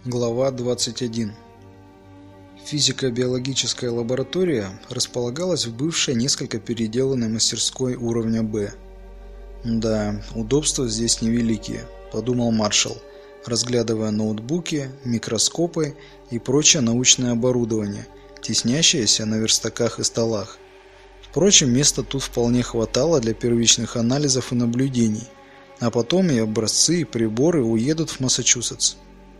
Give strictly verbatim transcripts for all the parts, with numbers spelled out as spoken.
Глава двадцать один. Физико-биологическая лаборатория располагалась в бывшей несколько переделанной мастерской уровня Б. «Да, удобства здесь невеликие», – подумал маршал, разглядывая ноутбуки, микроскопы и прочее научное оборудование, теснящееся на верстаках и столах. Впрочем, места тут вполне хватало для первичных анализов и наблюдений, а потом и образцы, и приборы уедут в Массачусетс.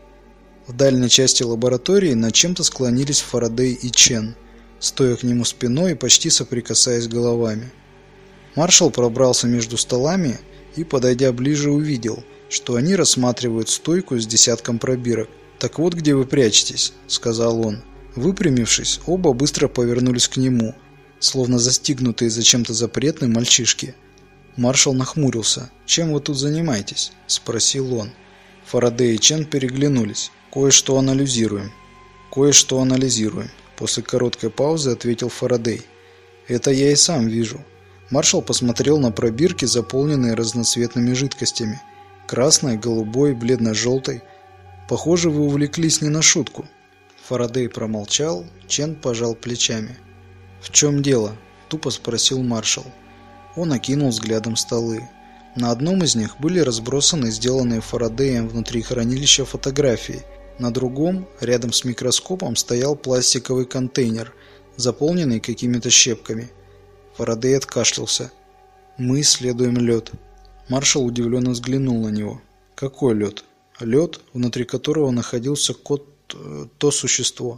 В дальней части лаборатории над чем-то склонились Фарадей и Чен, стоя к нему спиной и почти соприкасаясь головами. Маршал пробрался между столами и, подойдя ближе, увидел, что они рассматривают стойку с десятком пробирок. «Так вот где вы прячетесь», — сказал он. Выпрямившись, оба быстро повернулись к нему, словно застигнутые за чем-то запретным мальчишки. Маршал нахмурился. «Чем вы тут занимаетесь?» — спросил он. Фарадей и Чен переглянулись. «Кое-что анализируем». «Кое-что анализируем», — после короткой паузы ответил Фарадей. «Это я и сам вижу». Маршал посмотрел на пробирки, заполненные разноцветными жидкостями. Красной, голубой, бледно-желтой. «Похоже, вы увлеклись не на шутку». Фарадей промолчал, Чен пожал плечами. «В чем дело?» — тупо спросил маршал. Он окинул взглядом столы. На одном из них были разбросаны сделанные Фарадеем внутри хранилища фотографии. На другом, рядом с микроскопом, стоял пластиковый контейнер, заполненный какими-то щепками. Фарадей откашлялся. «Мы исследуем лед». Маршал удивленно взглянул на него. «Какой лед?» «Лед, внутри которого находился кот... то существо».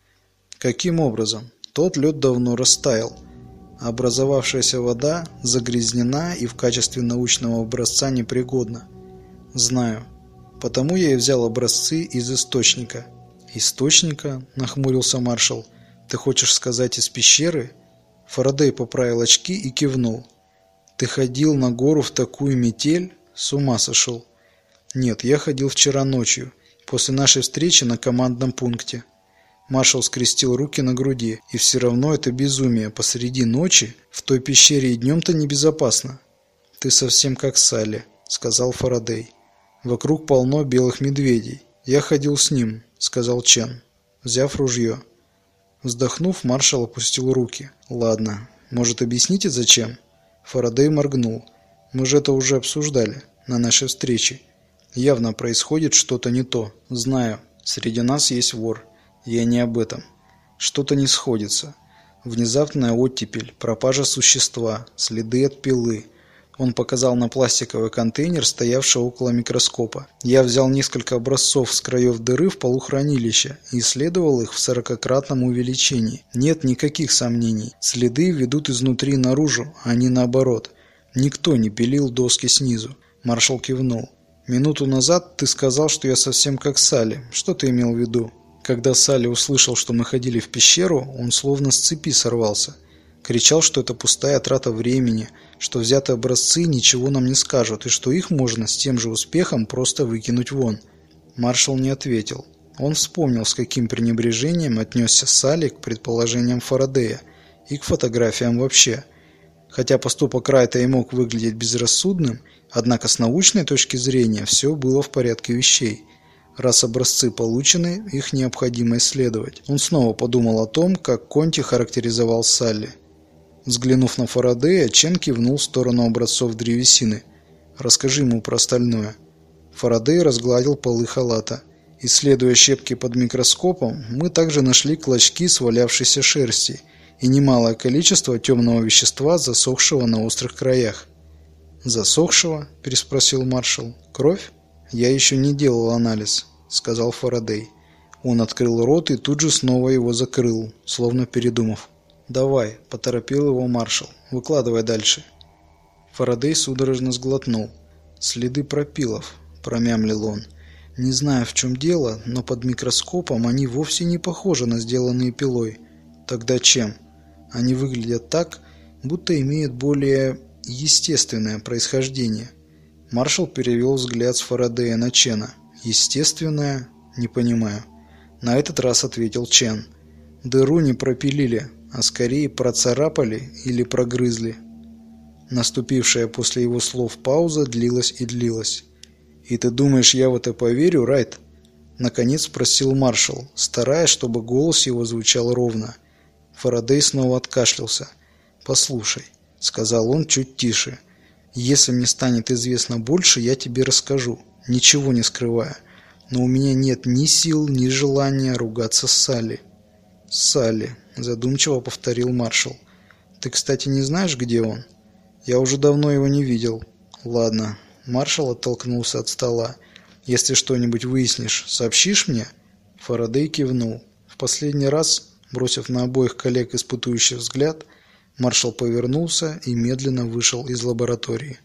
«Каким образом?» «Тот лед давно растаял. Образовавшаяся вода загрязнена и в качестве научного образца непригодна». «Знаю. Потому я и взял образцы из источника». «Источника?» – нахмурился маршал. «Ты хочешь сказать, из пещеры?» Фарадей поправил очки и кивнул. «Ты ходил на гору в такую метель? С ума сошел». «Нет, я ходил вчера ночью, после нашей встречи на командном пункте». Маршал скрестил руки на груди. «И все равно это безумие. Посреди ночи? В той пещере и днем-то небезопасно». «Ты совсем как Салли», — сказал Фарадей. «Вокруг полно белых медведей. Я ходил с ним», — сказал Чен, взяв ружье. Вздохнув, маршал опустил руки. «Ладно. Может, объясните, зачем?» Фарадей моргнул. «Мы же это уже обсуждали на нашей встрече. Явно происходит что-то не то. Знаю. Среди нас есть вор. Я не об этом. Что-то не сходится. Внезапная оттепель, пропажа существа, следы от пилы». Он показал на пластиковый контейнер, стоявший около микроскопа. «Я взял несколько образцов с краев дыры в полу хранилища и исследовал их в сорокакратном увеличении. Нет никаких сомнений. Следы ведут изнутри наружу, а не наоборот. Никто не пилил доски снизу». Маршал кивнул. «Минуту назад ты сказал, что я совсем как Салли. Что ты имел в виду?» Когда Салли услышал, что мы ходили в пещеру, он словно с цепи сорвался. Кричал, что это пустая трата времени, что взятые образцы ничего нам не скажут, и что их можно с тем же успехом просто выкинуть вон. Маршал не ответил. Он вспомнил, с каким пренебрежением отнесся Салли к предположениям Фарадея и к фотографиям вообще. Хотя поступок Райта и мог выглядеть безрассудным, однако с научной точки зрения все было в порядке вещей. Раз образцы получены, их необходимо исследовать. Он снова подумал о том, как Конти характеризовал Салли. Взглянув на Фарадея, Чен кивнул в сторону образцов древесины. «Расскажи ему про остальное». Фарадей разгладил полы халата. «Исследуя щепки под микроскопом, мы также нашли клочки свалявшейся шерсти и немалое количество темного вещества, засохшего на острых краях». «Засохшего?» – переспросил маршал. «Кровь?» «Я еще не делал анализ», — сказал Фарадей. Он открыл рот и тут же снова его закрыл, словно передумав. «Давай», — поторопил его маршал. «Выкладывай дальше». Фарадей судорожно сглотнул. «Следы пропилов», — промямлил он. «Не знаю, в чем дело, но под микроскопом они вовсе не похожи на сделанные пилой». «Тогда чем?» «Они выглядят так, будто имеют более естественное происхождение». Маршал перевел взгляд с Фарадея на Чена. «Естественное? Не понимаю». На этот раз ответил Чен. «Дыру не пропилили, а скорее процарапали или прогрызли». Наступившая после его слов пауза длилась и длилась. «И ты думаешь, я в это поверю, Райт?» Наконец спросил маршал, стараясь, чтобы голос его звучал ровно. Фарадей снова откашлялся. «Послушай», — сказал он чуть тише, — «если мне станет известно больше, я тебе расскажу, ничего не скрывая. Но у меня нет ни сил, ни желания ругаться с Салли». «Салли», — задумчиво повторил маршал. «Ты, кстати, не знаешь, где он?» «Я уже давно его не видел». «Ладно». Маршал оттолкнулся от стола. «Если что-нибудь выяснишь, сообщишь мне?» Фарадей кивнул. В последний раз, бросив на обоих коллег испытующий взгляд, маршал повернулся и медленно вышел из лаборатории.